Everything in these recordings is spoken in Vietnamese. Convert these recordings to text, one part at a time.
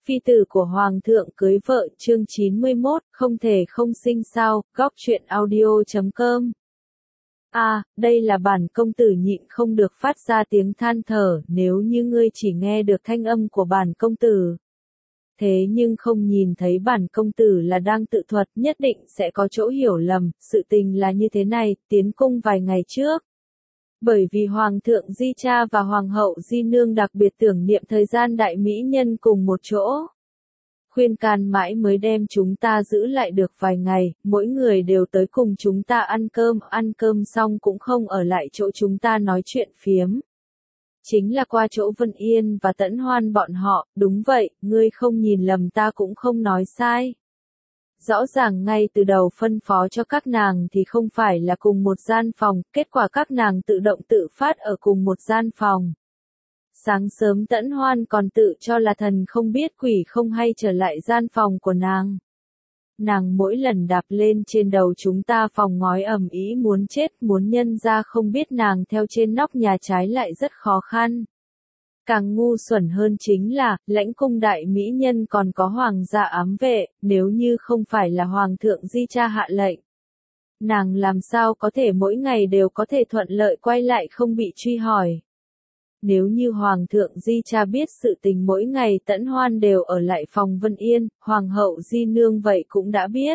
Phi tử của Hoàng thượng cưới vợ chương 91, không thể không sinh sao, góc truyện audio.com. Đây là bản công tử nhịn không được phát ra tiếng than thở, nếu như ngươi chỉ nghe được thanh âm của bản công tử. Thế nhưng không nhìn thấy bản công tử là đang tự thuật, nhất định sẽ có chỗ hiểu lầm, sự tình là như thế này, tiến cung vài ngày trước. Bởi vì Hoàng thượng Di Cha và Hoàng hậu Di Nương đặc biệt tưởng niệm thời gian đại mỹ nhân cùng một chỗ. Khuyên can mãi mới đem chúng ta giữ lại được vài ngày, mỗi người đều tới cùng chúng ta ăn cơm xong cũng không ở lại chỗ chúng ta nói chuyện phiếm. Chính là qua chỗ Vân Yên và Tẫn Hoan bọn họ, đúng vậy, ngươi không nhìn lầm, ta cũng không nói sai. Rõ ràng ngay từ đầu phân phó cho các nàng thì không phải là cùng một gian phòng, kết quả các nàng tự động tự phát ở cùng một gian phòng. Sáng sớm Tẫn Hoan còn tự cho là thần không biết quỷ không hay trở lại gian phòng của nàng. Nàng mỗi lần đạp lên trên đầu chúng ta phòng ngói ầm ĩ muốn chết, muốn nhân ra không biết nàng theo trên nóc nhà trái lại rất khó khăn. Càng ngu xuẩn hơn chính là, lãnh cung đại mỹ nhân còn có hoàng gia ám vệ, nếu như không phải là Hoàng thượng Di Cha hạ lệnh. Nàng làm sao có thể mỗi ngày đều có thể thuận lợi quay lại không bị truy hỏi. Nếu như Hoàng thượng Di Cha biết sự tình mỗi ngày Tẫn Hoan đều ở lại phòng Vân Yên, Hoàng hậu Di Nương vậy cũng đã biết.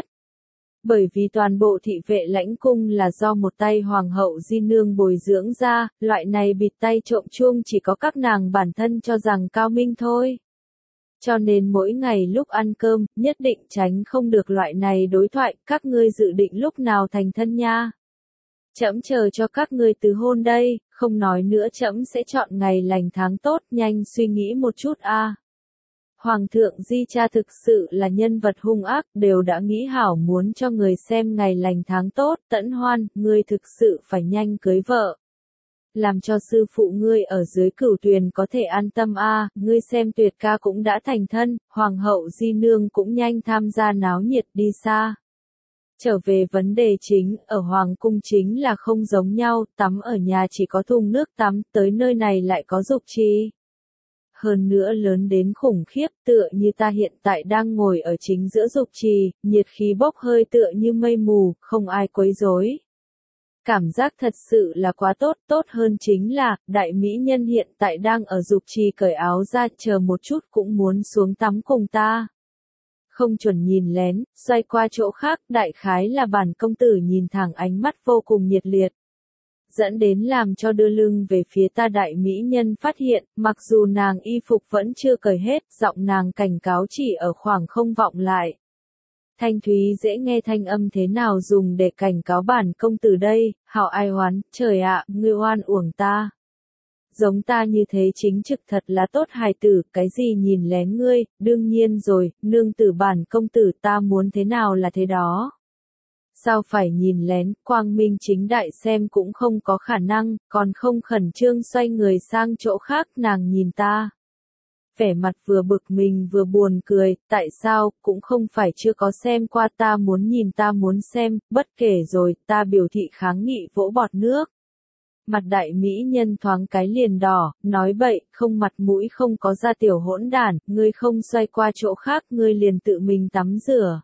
Bởi vì toàn bộ thị vệ lãnh cung là do một tay Hoàng hậu Di Nương bồi dưỡng ra, loại này bịt tay trộm chuông chỉ có các nàng bản thân cho rằng cao minh thôi. Cho nên mỗi ngày lúc ăn cơm, nhất định tránh không được loại này đối thoại, các ngươi dự định lúc nào thành thân nha. Trẫm chờ cho các ngươi từ hôn đây, không nói nữa trẫm sẽ chọn ngày lành tháng tốt, nhanh suy nghĩ một chút a. Hoàng thượng Di Cha thực sự là nhân vật hung ác, đều đã nghĩ hảo muốn cho người xem ngày lành tháng tốt, Tẫn Hoan, ngươi thực sự phải nhanh cưới vợ. Làm cho sư phụ ngươi ở dưới Cửu Tuyền có thể an tâm a, ngươi xem Tuyệt ca cũng đã thành thân, Hoàng hậu Di Nương cũng nhanh tham gia náo nhiệt đi xa. Trở về vấn đề chính, ở Hoàng cung chính là không giống nhau, tắm ở nhà chỉ có thùng nước tắm, tới nơi này lại có dục trì. Hơn nữa lớn đến khủng khiếp, tựa như ta hiện tại đang ngồi ở chính giữa dục trì, nhiệt khí bốc hơi tựa như mây mù, không ai quấy rối. Cảm giác thật sự là quá tốt, tốt hơn chính là, đại mỹ nhân hiện tại đang ở dục trì cởi áo ra, chờ một chút cũng muốn xuống tắm cùng ta. Không chuẩn nhìn lén, xoay qua chỗ khác, đại khái là bản công tử nhìn thẳng ánh mắt vô cùng nhiệt liệt. Dẫn đến làm cho đưa lưng về phía ta đại mỹ nhân phát hiện, mặc dù nàng y phục vẫn chưa cởi hết, giọng nàng cảnh cáo chỉ ở khoảng không vọng lại. Thanh thúy dễ nghe thanh âm thế nào dùng để cảnh cáo bản công tử đây, hảo ai oán, trời ạ, ngươi oan uổng ta. Giống ta như thế chính trực thật là tốt hài tử, cái gì nhìn lén ngươi, đương nhiên rồi, nương tử bản công tử ta muốn thế nào là thế đó. Sao phải nhìn lén, quang minh chính đại xem cũng không có khả năng, còn không khẩn trương xoay người sang chỗ khác, nàng nhìn ta. Vẻ mặt vừa bực mình vừa buồn cười, tại sao, cũng không phải chưa có xem qua, ta muốn nhìn ta muốn xem, bất kể rồi, ta biểu thị kháng nghị vỗ bọt nước. Mặt đại mỹ nhân thoáng cái liền đỏ, nói bậy, không mặt mũi không có da tiểu hỗn đản, ngươi không xoay qua chỗ khác, ngươi liền tự mình tắm rửa.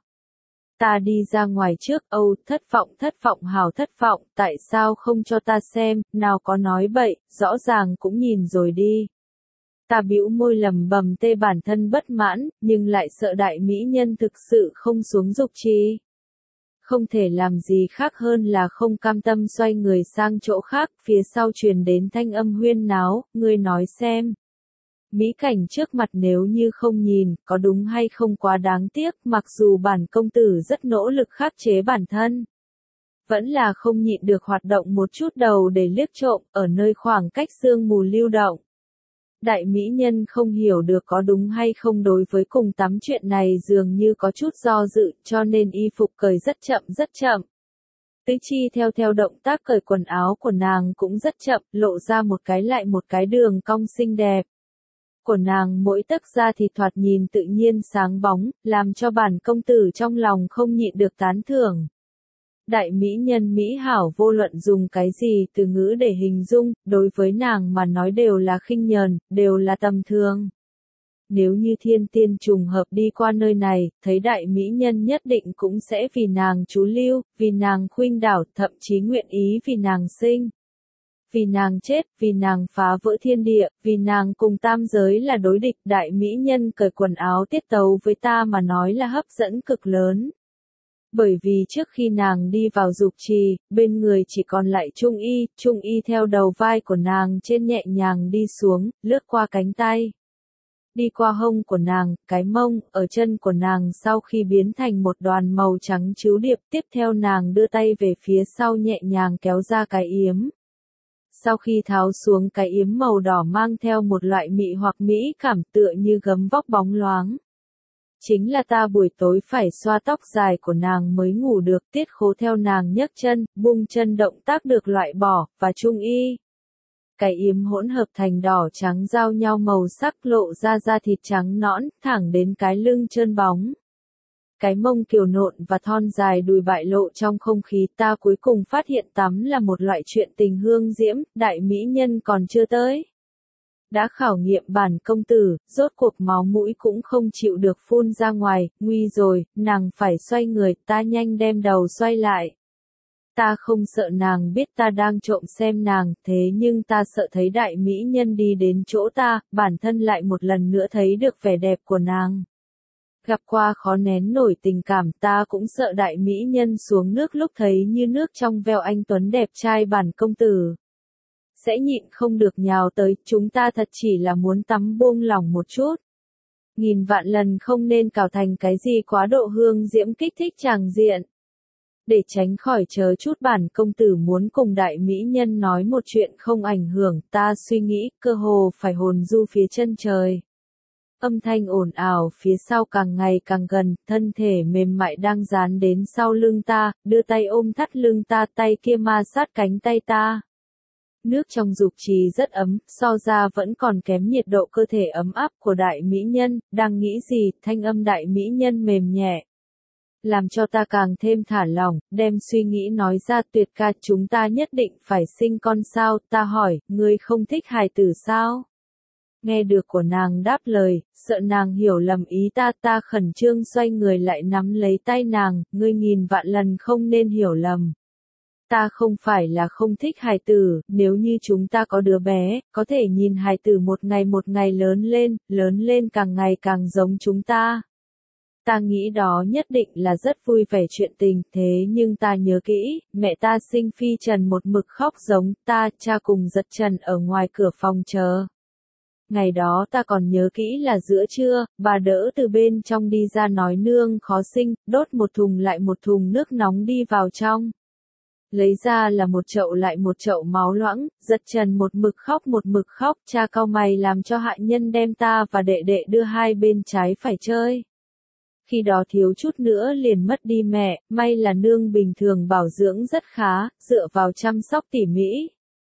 Ta đi ra ngoài trước, thất vọng hào thất vọng, tại sao không cho ta xem, nào có nói bậy, rõ ràng cũng nhìn rồi đi. Ta bĩu môi lầm bầm tê bản thân bất mãn, nhưng lại sợ đại mỹ nhân thực sự không xuống dục trì. Không thể làm gì khác hơn là không cam tâm xoay người sang chỗ khác, phía sau truyền đến thanh âm huyên náo, ngươi nói xem. Mỹ cảnh trước mặt nếu như không nhìn, có đúng hay không quá đáng tiếc, mặc dù bản công tử rất nỗ lực khắc chế bản thân. Vẫn là không nhịn được hoạt động một chút đầu để liếc trộm, ở nơi khoảng cách sương mù lưu động. Đại mỹ nhân không hiểu được có đúng hay không đối với cùng tắm chuyện này dường như có chút do dự, cho nên y phục cởi rất chậm. Tứ chi theo động tác cởi quần áo của nàng cũng rất chậm, lộ ra một cái lại một cái đường cong xinh đẹp. Của nàng mỗi tấc da thì thoạt nhìn tự nhiên sáng bóng, làm cho bản công tử trong lòng không nhịn được tán thưởng. Đại mỹ nhân mỹ hảo vô luận dùng cái gì từ ngữ để hình dung, đối với nàng mà nói đều là khinh nhờn, đều là tầm thường. nếu như thiên tiên trùng hợp đi qua nơi này, thấy đại mỹ nhân nhất định cũng sẽ vì nàng trú lưu, vì nàng khuynh đảo, thậm chí nguyện ý vì nàng sinh. Vì nàng chết, vì nàng phá vỡ thiên địa, vì nàng cùng tam giới là đối địch, đại mỹ nhân cởi quần áo tiết tấu với ta mà nói là hấp dẫn cực lớn. Bởi vì trước khi nàng đi vào dục trì, bên người chỉ còn lại Trung Y theo đầu vai của nàng trên nhẹ nhàng đi xuống, lướt qua cánh tay. Đi qua hông của nàng, cái mông, ở chân của nàng sau khi biến thành một đoàn màu trắng chiếu điệp, tiếp theo nàng đưa tay về phía sau nhẹ nhàng kéo ra cái yếm. Sau khi tháo xuống cái yếm màu đỏ mang theo một loại mị hoặc mỹ cảm tựa như gấm vóc bóng loáng. Chính là ta buổi tối phải xoa tóc dài của nàng mới ngủ được, Tiết Khố theo nàng nhấc chân, buông chân động tác được loại bỏ, và Trung Y. Cái yếm hỗn hợp thành đỏ trắng giao nhau màu sắc lộ ra da thịt trắng nõn, thẳng đến cái lưng trơn bóng. Cái mông kiều nộn và thon dài đùi bại lộ trong không khí, ta cuối cùng phát hiện tắm là một loại chuyện tình hương diễm, đại mỹ nhân còn chưa tới. Đã khảo nghiệm bản công tử, rốt cuộc máu mũi cũng không chịu được phun ra ngoài, nguy rồi, nàng phải xoay người, ta nhanh đem đầu xoay lại. Ta không sợ nàng biết ta đang trộm xem nàng, thế nhưng ta sợ thấy đại mỹ nhân đi đến chỗ ta, bản thân lại một lần nữa thấy được vẻ đẹp của nàng. Gặp qua khó nén nổi tình cảm, ta cũng sợ đại mỹ nhân xuống nước lúc thấy như nước trong veo anh tuấn đẹp trai bản công tử. Sẽ nhịn không được nhào tới, chúng ta thật chỉ là muốn tắm buông lỏng một chút. Nghìn vạn lần không nên cào thành cái gì quá độ hương diễm kích thích tràng diện. Để tránh khỏi chờ chút bản công tử muốn cùng đại mỹ nhân nói một chuyện không ảnh hưởng, ta suy nghĩ, cơ hồ phải hồn du phía chân trời. Âm thanh ồn ào phía sau càng ngày càng gần, thân thể mềm mại đang dán đến sau lưng ta, đưa tay ôm thắt lưng ta, tay kia ma sát cánh tay ta. Nước trong dục trì rất ấm, so ra vẫn còn kém nhiệt độ cơ thể ấm áp của đại mỹ nhân, đang nghĩ gì, thanh âm đại mỹ nhân mềm nhẹ. Làm cho ta càng thêm thả lỏng, đem suy nghĩ nói ra, Tuyệt ca, chúng ta nhất định phải sinh con sao, ta hỏi, ngươi không thích hài tử sao? Nghe được của nàng đáp lời, sợ nàng hiểu lầm ý ta, ta khẩn trương xoay người lại nắm lấy tay nàng, ngươi nghìn vạn lần không nên hiểu lầm. Ta không phải là không thích hài tử, nếu như chúng ta có đứa bé, có thể nhìn hài tử một ngày lớn lên càng ngày càng giống chúng ta. Ta nghĩ đó nhất định là rất vui vẻ chuyện tình, thế nhưng ta nhớ kỹ, mẹ ta sinh phi trần một mực khóc giống ta, cha cùng giật trần ở ngoài cửa phòng chờ. Ngày đó ta còn nhớ kỹ là giữa trưa, bà đỡ từ bên trong đi ra nói nương khó sinh, đốt một thùng lại một thùng nước nóng đi vào trong. Lấy ra là một chậu lại một chậu máu loãng, giật trần một mực khóc, cha cau mày làm cho hạ nhân đem ta và đệ đệ đưa hai bên trái phải chơi. Khi đó thiếu chút nữa liền mất đi mẹ, may là nương bình thường bảo dưỡng rất khá, dựa vào chăm sóc tỉ mỉ.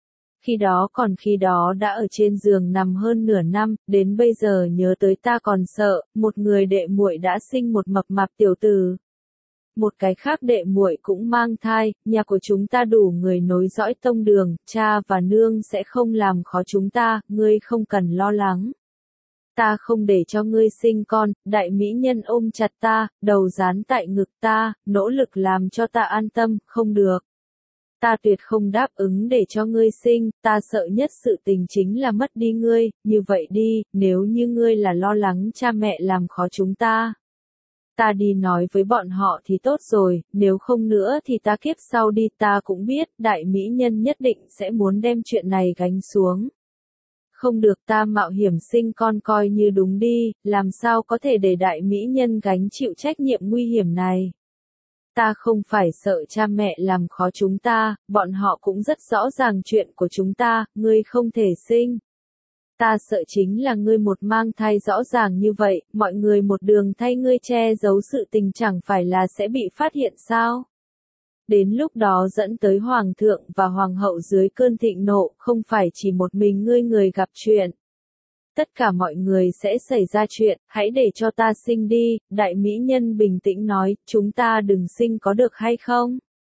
Khi đó đã ở trên giường nằm hơn nửa năm, đến bây giờ nhớ tới ta còn sợ, một người đệ muội đã sinh một mập mạp tiểu tử. Một cái khác đệ muội cũng mang thai, nhà của chúng ta đủ người nối dõi tông đường, cha và nương sẽ không làm khó chúng ta, ngươi không cần lo lắng. Ta không để cho ngươi sinh con, đại mỹ nhân ôm chặt ta, đầu dán tại ngực ta, nỗ lực làm cho ta an tâm, không được. Ta tuyệt không đáp ứng để cho ngươi sinh, ta sợ nhất sự tình chính là mất đi ngươi, như vậy đi, nếu như ngươi là lo lắng cha mẹ làm khó chúng ta. Ta đi nói với bọn họ thì tốt rồi, nếu không nữa thì ta kiếp sau đi, ta cũng biết, đại mỹ nhân nhất định sẽ muốn đem chuyện này gánh xuống. Không được, ta mạo hiểm sinh con coi như đúng đi, làm sao có thể để đại mỹ nhân gánh chịu trách nhiệm nguy hiểm này. Ta không phải sợ cha mẹ làm khó chúng ta, bọn họ cũng rất rõ ràng chuyện của chúng ta, ngươi không thể sinh. Ta sợ chính là ngươi một mang thai rõ ràng như vậy, mọi người một đường thay ngươi che giấu sự tình chẳng phải là sẽ bị phát hiện sao? Đến lúc đó dẫn tới hoàng thượng và hoàng hậu dưới cơn thịnh nộ, không phải chỉ một mình ngươi người gặp chuyện. Tất cả mọi người sẽ xảy ra chuyện, hãy để cho ta sinh đi, đại mỹ nhân bình tĩnh nói, chúng ta đừng sinh có được hay không?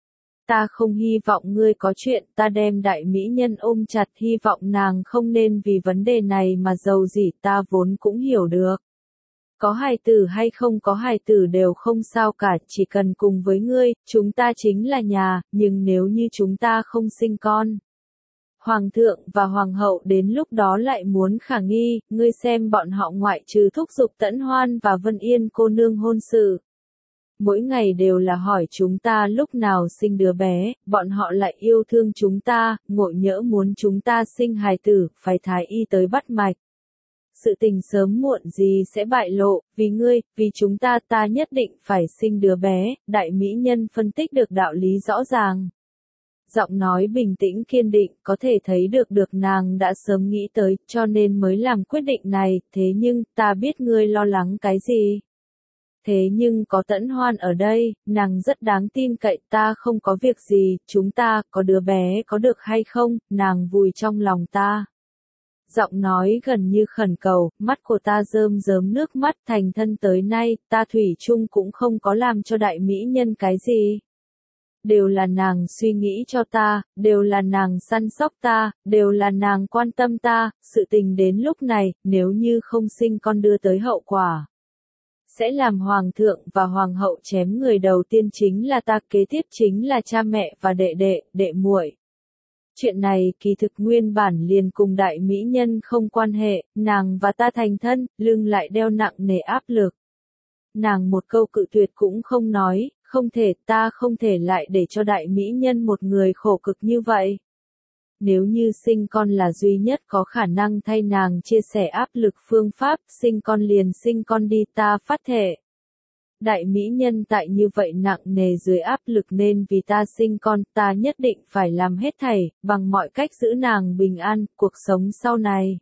Ta không hy vọng ngươi có chuyện, ta đem đại mỹ nhân ôm chặt, hy vọng nàng không nên vì vấn đề này mà giàu dỉ, ta vốn cũng hiểu được. Có hài tử hay không có hài tử đều không sao cả, chỉ cần cùng với ngươi, chúng ta chính là nhà, nhưng nếu như chúng ta không sinh con. Hoàng thượng và hoàng hậu đến lúc đó lại muốn khả nghi, ngươi xem bọn họ ngoại trừ thúc giục Tẫn Hoan và Vân Yên cô nương hôn sự. Mỗi ngày đều là hỏi chúng ta lúc nào sinh đứa bé, bọn họ lại yêu thương chúng ta, ngộ nhỡ muốn chúng ta sinh hài tử, phải thái y tới bắt mạch. Sự tình sớm muộn gì sẽ bại lộ, vì ngươi, vì chúng ta, ta nhất định phải sinh đứa bé, đại mỹ nhân phân tích được đạo lý rõ ràng. Giọng nói bình tĩnh kiên định, có thể thấy được nàng đã sớm nghĩ tới, cho nên mới làm quyết định này, thế nhưng, ta biết ngươi lo lắng cái gì. Thế nhưng có Tẫn Hoan ở đây, nàng rất đáng tin cậy, ta không có việc gì, chúng ta, có đứa bé có được hay không, nàng vùi trong lòng ta. Giọng nói gần như khẩn cầu, mắt của ta rơm rớm nước mắt, thành thân tới nay, ta thủy chung cũng không có làm cho đại mỹ nhân cái gì. Đều là nàng suy nghĩ cho ta, đều là nàng săn sóc ta, đều là nàng quan tâm ta, sự tình đến lúc này, nếu như không sinh con đưa tới hậu quả. Sẽ làm hoàng thượng và hoàng hậu chém người đầu tiên chính là ta, kế tiếp chính là cha mẹ và đệ muội. Chuyện này kỳ thực nguyên bản liền cùng đại mỹ nhân không quan hệ, nàng và ta thành thân, lưng lại đeo nặng nề áp lực. Nàng một câu cự tuyệt cũng không nói, không thể, ta không thể lại để cho đại mỹ nhân một người khổ cực như vậy. Nếu như sinh con là duy nhất có khả năng thay nàng chia sẻ áp lực phương pháp, sinh con liền sinh con đi, ta phát thệ. Đại mỹ nhân tại như vậy nặng nề dưới áp lực nên vì ta sinh con, ta nhất định phải làm hết thảy, bằng mọi cách giữ nàng bình an, cuộc sống sau này.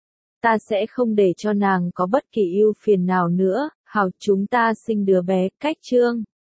Ta sẽ không để cho nàng có bất kỳ ưu phiền nào nữa, hảo chúng ta sinh đứa bé, cách chương.